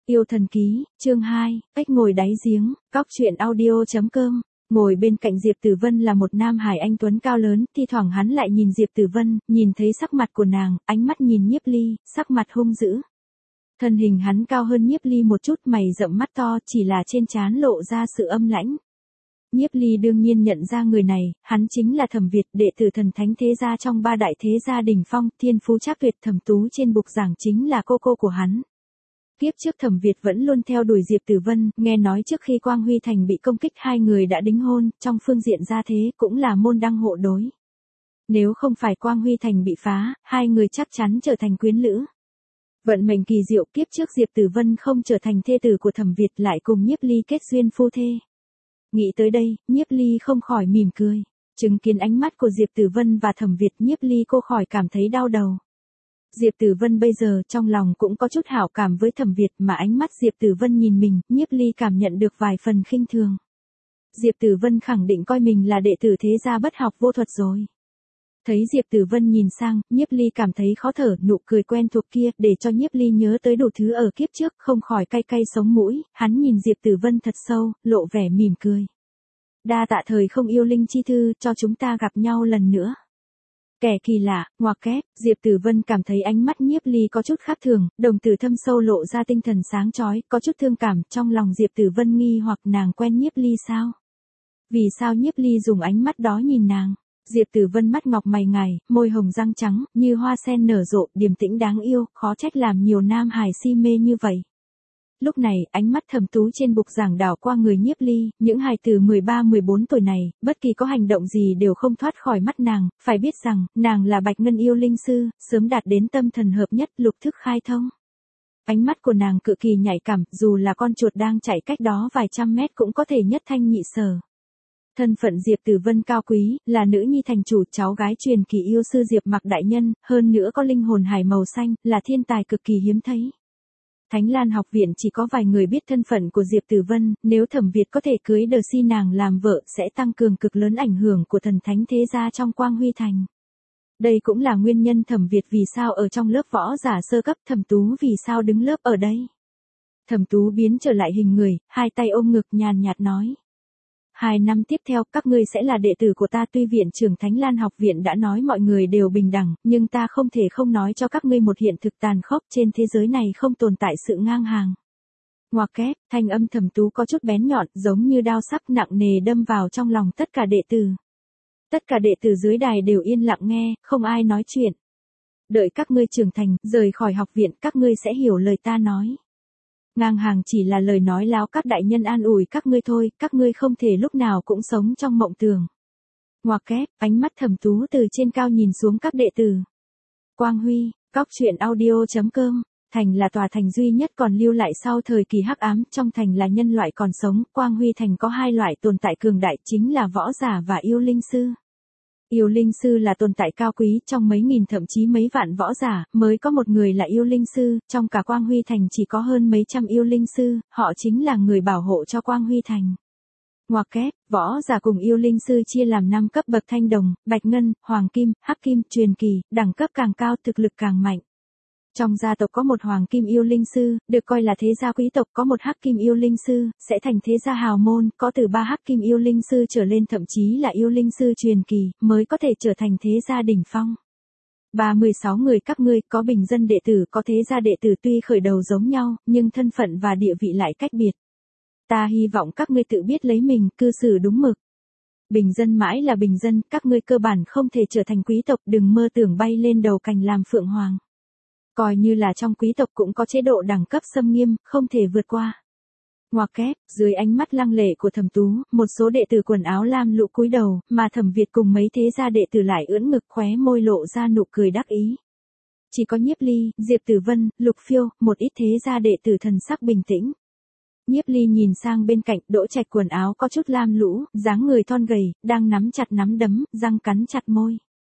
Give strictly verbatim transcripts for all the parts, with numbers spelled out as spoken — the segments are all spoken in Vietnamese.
Yêu thần ký, chương hai, cách ngồi đáy giếng, cóc truyện audio.com. Ngồi bên cạnh Diệp Tử Vân là một nam hải anh tuấn cao lớn, thi thoảng hắn lại nhìn Diệp Tử Vân, nhìn thấy sắc mặt của nàng, ánh mắt nhìn Nhiếp Ly, sắc mặt hung dữ. Thân hình hắn cao hơn Nhiếp Ly một chút, mày rậm mắt to, chỉ là trên trán lộ ra sự âm lãnh. Nhiếp Ly đương nhiên nhận ra người này, hắn chính là Thẩm Việt, đệ tử thần thánh thế gia trong ba đại thế gia đỉnh phong, thiên phú trác tuyệt. Thẩm Tú trên bục giảng chính là cô cô của hắn. Kiếp trước Thẩm Việt vẫn luôn theo đuổi Diệp Tử Vân, nghe nói trước khi Quang Huy Thành bị công kích hai người đã đính hôn, trong phương diện gia thế cũng là môn đăng hộ đối. Nếu không phải Quang Huy Thành bị phá, hai người chắc chắn trở thành quyến lữ. Vận mệnh kỳ diệu, kiếp trước Diệp Tử Vân không trở thành thê tử của Thẩm Việt lại cùng Nhiếp Ly kết duyên phu thê. Nghĩ tới đây, Nhiếp Ly không khỏi mỉm cười. Chứng kiến ánh mắt của Diệp Tử Vân và Thẩm Việt, Nhiếp Ly cô khỏi cảm thấy đau đầu. Diệp Tử Vân bây giờ trong lòng cũng có chút hảo cảm với Thẩm Việt, mà ánh mắt Diệp Tử Vân nhìn mình, Nhiếp Ly cảm nhận được vài phần khinh thường. Diệp Tử Vân khẳng định coi mình là đệ tử thế gia bất học vô thuật rồi. Thấy Diệp Tử Vân nhìn sang, Nhiếp Ly cảm thấy khó thở, nụ cười quen thuộc kia, để cho Nhiếp Ly nhớ tới đủ thứ ở kiếp trước, không khỏi cay cay sống mũi, hắn nhìn Diệp Tử Vân thật sâu, lộ vẻ mỉm cười. Đa tạ thời không yêu linh chi thư, cho chúng ta gặp nhau lần nữa. Kẻ kỳ lạ, ngoặc kép, Diệp Tử Vân cảm thấy ánh mắt Nhiếp Ly có chút khác thường, đồng tử thâm sâu lộ ra tinh thần sáng chói, có chút thương cảm, trong lòng Diệp Tử Vân nghi hoặc nàng quen Nhiếp Ly sao? Vì sao Nhiếp Ly dùng ánh mắt đó nhìn nàng? Diệp Tử Vân mắt ngọc mày ngài, môi hồng răng trắng, như hoa sen nở rộ, điềm tĩnh đáng yêu, khó trách làm nhiều nam hài si mê như vậy. Lúc này, ánh mắt Thẩm Tú trên bục giảng đảo qua người Nhiếp Ly, những hài từ mười ba mười bốn tuổi này, bất kỳ có hành động gì đều không thoát khỏi mắt nàng, phải biết rằng, nàng là Bạch Ngân yêu linh sư, sớm đạt đến tâm thần hợp nhất, lục thức khai thông. Ánh mắt của nàng cực kỳ nhạy cảm, dù là con chuột đang chạy cách đó vài trăm mét cũng có thể nhất thanh nhị sở. Thân phận Diệp Tử Vân cao quý, là nữ nhi thành chủ, cháu gái truyền kỳ yêu sư Diệp Mặc đại nhân, hơn nữa có linh hồn hải màu xanh, là thiên tài cực kỳ hiếm thấy. Thánh Lan học viện chỉ có vài người biết thân phận của Diệp Tử Vân, nếu Thẩm Việt có thể cưới Đờ Si nàng làm vợ sẽ tăng cường cực lớn ảnh hưởng của thần thánh thế gia trong Quang Huy Thành. Đây cũng là nguyên nhân Thẩm Việt vì sao ở trong lớp võ giả sơ cấp, Thẩm Tú vì sao đứng lớp ở đây. Thẩm Tú biến trở lại hình người, hai tay ôm ngực nhàn nhạt nói. Hai năm tiếp theo, các ngươi sẽ là đệ tử của ta, tuy viện trưởng Thánh Lan học viện đã nói mọi người đều bình đẳng, nhưng ta không thể không nói cho các ngươi một hiện thực tàn khốc, trên thế giới này không tồn tại sự ngang hàng. Ngoặc kép, thanh âm Thẩm Tú có chút bén nhọn, giống như đao sắc nặng nề đâm vào trong lòng tất cả đệ tử. Tất cả đệ tử dưới đài đều yên lặng nghe, không ai nói chuyện. Đợi các ngươi trưởng thành, rời khỏi học viện, các ngươi sẽ hiểu lời ta nói. Ngang hàng chỉ là lời nói láo, các đại nhân an ủi các ngươi thôi, các ngươi không thể lúc nào cũng sống trong mộng tưởng. Ngoặc kép, ánh mắt Thẩm Tú từ trên cao nhìn xuống các đệ tử. Quang Huy, cóc truyện audio.com. Thành là tòa thành duy nhất còn lưu lại sau thời kỳ hắc ám, trong thành là nhân loại còn sống, Quang Huy Thành có hai loại tồn tại cường đại, chính là võ giả và yêu linh sư. Yêu linh sư là tồn tại cao quý, trong mấy nghìn thậm chí mấy vạn võ giả, mới có một người là yêu linh sư, trong cả Quang Huy Thành chỉ có hơn mấy trăm yêu linh sư, họ chính là người bảo hộ cho Quang Huy Thành. Ngoặc kép, võ giả cùng yêu linh sư chia làm năm cấp bậc: thanh đồng, bạch ngân, hoàng kim, hắc kim, truyền kỳ, đẳng cấp càng cao thực lực càng mạnh. Trong gia tộc có một hoàng kim yêu linh sư, được coi là thế gia quý tộc, có một hắc kim yêu linh sư, sẽ thành thế gia hào môn, có từ ba hắc kim yêu linh sư trở lên thậm chí là yêu linh sư truyền kỳ, mới có thể trở thành thế gia đỉnh phong. ba mươi sáu người các ngươi, có bình dân đệ tử, có thế gia đệ tử, tuy khởi đầu giống nhau, nhưng thân phận và địa vị lại cách biệt. Ta hy vọng các ngươi tự biết lấy mình, cư xử đúng mực. Bình dân mãi là bình dân, các ngươi cơ bản không thể trở thành quý tộc, đừng mơ tưởng bay lên đầu cành làm phượng hoàng. Coi như là trong quý tộc cũng có chế độ đẳng cấp xâm nghiêm, không thể vượt qua. Ngoặc kép, dưới ánh mắt lăng lệ của Thẩm Tú, một số đệ tử quần áo lam lũ cúi đầu, mà Thẩm Việt cùng mấy thế gia đệ tử lại ưỡn ngực, khóe môi lộ ra nụ cười đắc ý. Chỉ có Nhiếp Ly, Diệp Tử Vân, Lục Phiêu, một ít thế gia đệ tử thần sắc bình tĩnh. Nhiếp Ly nhìn sang bên cạnh, Đỗ Trạch quần áo có chút lam lũ, dáng người thon gầy, đang nắm chặt nắm đấm, răng cắn chặt môi.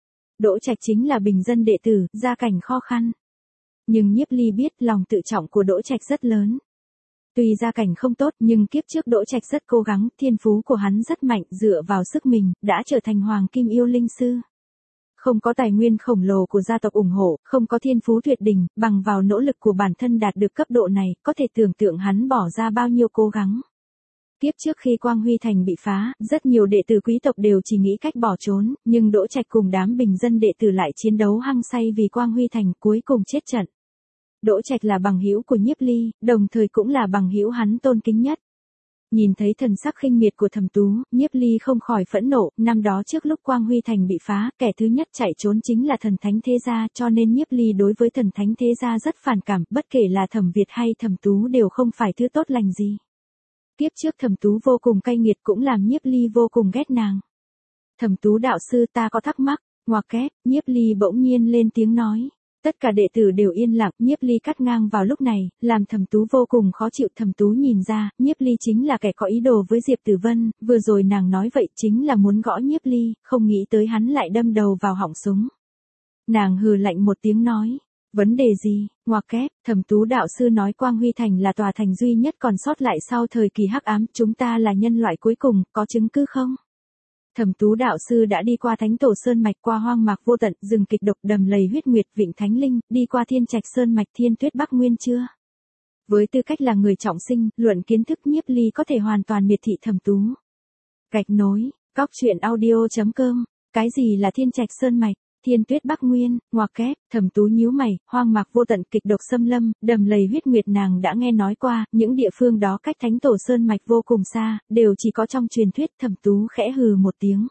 Đỗ Trạch chính là bình dân đệ tử, gia cảnh khó khăn. Nhưng Nhiếp Ly biết lòng tự trọng của Đỗ Trạch rất lớn. Tuy gia cảnh không tốt nhưng kiếp trước Đỗ Trạch rất cố gắng, thiên phú của hắn rất mạnh, dựa vào sức mình, đã trở thành hoàng kim yêu linh sư. không có tài nguyên khổng lồ của gia tộc ủng hộ, không có thiên phú tuyệt đỉnh, bằng vào nỗ lực của bản thân đạt được cấp độ này, có thể tưởng tượng hắn bỏ ra bao nhiêu cố gắng. Tiếp trước khi Quang Huy Thành bị phá, rất nhiều đệ tử quý tộc đều chỉ nghĩ cách bỏ trốn, nhưng Đỗ Trạch cùng đám bình dân đệ tử lại chiến đấu hăng say vì Quang Huy Thành, cuối cùng chết trận. Đỗ Trạch là bằng hữu của Nhiếp Ly, đồng thời cũng là bằng hữu hắn tôn kính nhất. Nhìn thấy thần sắc khinh miệt của Thẩm Tú, Nhiếp Ly không khỏi phẫn nộ, năm đó trước lúc Quang Huy Thành bị phá, kẻ thứ nhất chạy trốn chính là thần thánh thế gia, cho nên Nhiếp Ly đối với thần thánh thế gia rất phản cảm, bất kể là Thẩm Việt hay Thẩm Tú đều không phải thứ tốt lành gì. Tiếp trước Thẩm Tú vô cùng cay nghiệt cũng làm Nhiếp Ly vô cùng ghét nàng. Thẩm Tú đạo sư, ta có thắc mắc, ngoặc kép, Nhiếp Ly bỗng nhiên lên tiếng nói. Tất cả đệ tử đều yên lặng, Nhiếp Ly cắt ngang vào lúc này, làm Thẩm Tú vô cùng khó chịu. Thẩm Tú nhìn ra, Nhiếp Ly chính là kẻ có ý đồ với Diệp Tử Vân, vừa rồi nàng nói vậy chính là muốn gõ Nhiếp Ly, không nghĩ tới hắn lại đâm đầu vào họng súng. Nàng hừ lạnh một tiếng nói, vấn đề gì, ngoặc kép, Thẩm Tú đạo sư nói Quang Huy Thành là tòa thành duy nhất còn sót lại sau thời kỳ hắc ám, chúng ta là nhân loại cuối cùng, có chứng cứ không? Thẩm Tú đạo sư đã đi qua Thánh Tổ Sơn Mạch, qua hoang mạc vô tận, rừng kịch độc, đầm lầy huyết nguyệt, vịnh Thánh Linh, đi qua Thiên Trạch Sơn Mạch, Thiên Tuyết Bắc Nguyên chưa? Với tư cách là người trọng sinh, luận kiến thức Nhiếp Ly có thể hoàn toàn miệt thị Thẩm Tú. Gạch nối, cóc truyện audio chấm com, cái gì là Thiên Trạch Sơn Mạch? Thiên Tuyết Bắc Nguyên, ngoặc kép, Thẩm Tú nhíu mày, hoang mạc vô tận, kịch độc xâm lâm, đầm lầy huyết nguyệt nàng đã nghe nói qua, những địa phương đó cách Thánh Tổ Sơn Mạch vô cùng xa, đều chỉ có trong truyền thuyết. Thẩm Tú khẽ hừ một tiếng.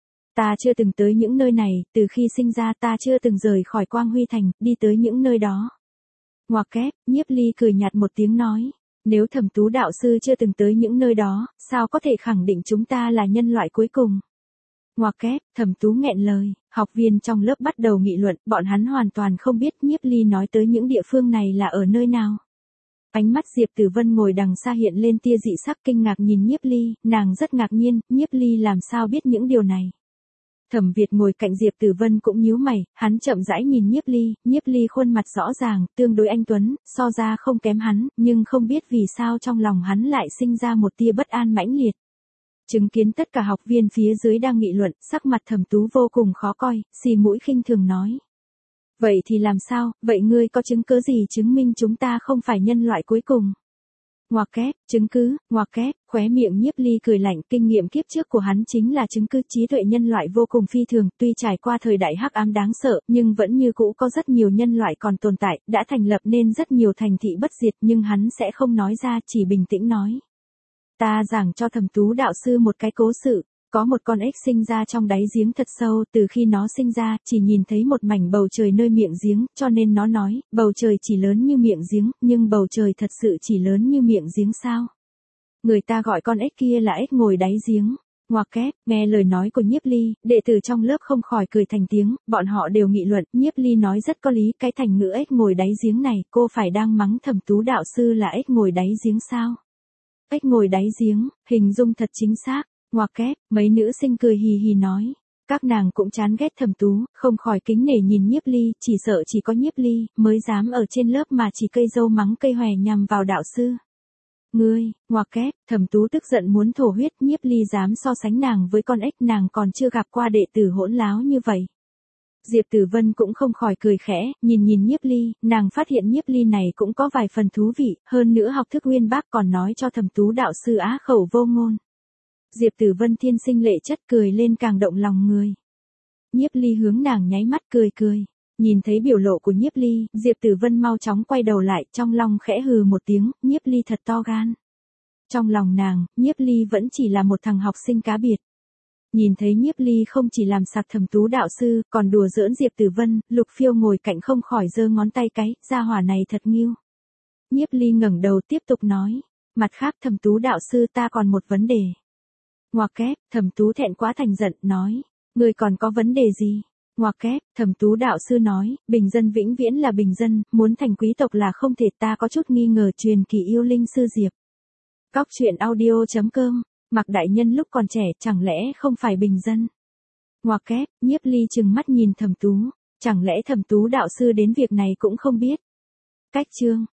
Ta chưa từng tới những nơi này, từ khi sinh ra ta chưa từng rời khỏi Quang Huy Thành, đi tới những nơi đó. Ngoặc kép, Nhiếp Ly cười nhạt một tiếng nói. Nếu Thẩm Tú đạo sư chưa từng tới những nơi đó, sao có thể khẳng định chúng ta là nhân loại cuối cùng? Ngoặc kép, Thẩm Tú nghẹn lời, học viên trong lớp bắt đầu nghị luận, bọn hắn hoàn toàn không biết Nhiếp Ly nói tới những địa phương này là ở nơi nào. Ánh mắt Diệp Tử Vân ngồi đằng xa hiện lên tia dị sắc, kinh ngạc nhìn Nhiếp Ly, nàng rất ngạc nhiên, Nhiếp Ly làm sao biết những điều này. Thẩm Việt ngồi cạnh Diệp Tử Vân cũng nhíu mày, hắn chậm rãi nhìn Nhiếp Ly, Nhiếp Ly khuôn mặt rõ ràng, tương đối anh tuấn, so ra không kém hắn, nhưng không biết vì sao trong lòng hắn lại sinh ra một tia bất an mãnh liệt. Chứng kiến tất cả học viên phía dưới đang nghị luận, sắc mặt Thẩm Tú vô cùng khó coi, xì mũi khinh thường nói. Vậy thì làm sao, vậy ngươi có chứng cứ gì chứng minh chúng ta không phải nhân loại cuối cùng? Ngoặc kép, chứng cứ, ngoặc kép, khóe miệng Nhiếp Ly cười lạnh, kinh nghiệm kiếp trước của hắn chính là chứng cứ trí tuệ nhân loại vô cùng phi thường, tuy trải qua thời đại hắc ám đáng sợ, nhưng vẫn như cũ có rất nhiều nhân loại còn tồn tại, đã thành lập nên rất nhiều thành thị bất diệt, nhưng hắn sẽ không nói ra, chỉ bình tĩnh nói. Ta giảng cho Thẩm Tú đạo sư một cái cố sự, có một con ếch sinh ra trong đáy giếng thật sâu, từ khi nó sinh ra, chỉ nhìn thấy một mảnh bầu trời nơi miệng giếng, cho nên nó nói, bầu trời chỉ lớn như miệng giếng, nhưng bầu trời thật sự chỉ lớn như miệng giếng sao? Người ta gọi con ếch kia là ếch ngồi đáy giếng. Ngoặc kép, nghe lời nói của Nhiếp Ly, đệ tử trong lớp không khỏi cười thành tiếng, bọn họ đều nghị luận, Nhiếp Ly nói rất có lý, cái thành ngữ ếch ngồi đáy giếng này, cô phải đang mắng Thẩm Tú đạo sư là ếch ngồi đáy giếng sao? Ếch ngồi đáy giếng, hình dung thật chính xác. Ngoặc kép, mấy nữ sinh cười hì hì nói. Các nàng cũng chán ghét Thẩm Tú, không khỏi kính nể nhìn Nhiếp Ly, chỉ sợ chỉ có Nhiếp Ly mới dám ở trên lớp mà chỉ cây dâu mắng cây hòe nhằm vào đạo sư. Ngươi, ngoặc kép, Thẩm Tú tức giận muốn thổ huyết, Nhiếp Ly dám so sánh nàng với con ếch, nàng còn chưa gặp qua đệ tử hỗn láo như vậy. Diệp Tử Vân cũng không khỏi cười khẽ, nhìn nhìn Nhiếp Ly, nàng phát hiện Nhiếp Ly này cũng có vài phần thú vị, hơn nữa học thức uyên bác, còn nói cho Thẩm Tú đạo sư á khẩu vô ngôn. Diệp Tử Vân thiên sinh lệ chất, cười lên càng động lòng người. Nhiếp Ly hướng nàng nháy mắt cười cười. Nhìn thấy biểu lộ của Nhiếp Ly, Diệp Tử Vân mau chóng quay đầu lại, trong lòng khẽ hừ một tiếng, Nhiếp Ly thật to gan. Trong lòng nàng, Nhiếp Ly vẫn chỉ là một thằng học sinh cá biệt. Nhìn thấy Nhiếp Ly không chỉ làm sặc Thẩm Tú đạo sư, còn đùa giỡn Diệp Tử Vân, Lục Phiêu ngồi cạnh không khỏi giơ ngón tay cái, gia hỏa này thật nghiêu. Nhiếp Ly ngẩng đầu tiếp tục nói, mặt khác Thẩm Tú đạo sư ta còn một vấn đề. Ngoặc kép, Thẩm Tú thẹn quá thành giận, nói, ngươi còn có vấn đề gì? Ngoặc kép, Thẩm Tú đạo sư nói, bình dân vĩnh viễn là bình dân, muốn thành quý tộc là không thể, ta có chút nghi ngờ truyền kỳ yêu linh sư Diệp. Cóc truyện audio chấm com, Mạc đại nhân lúc còn trẻ chẳng lẽ không phải bình dân? Ngoặc kép, Nhiếp Ly trừng mắt nhìn Thẩm Tú, chẳng lẽ Thẩm Tú đạo sư đến việc này cũng không biết? Cách chương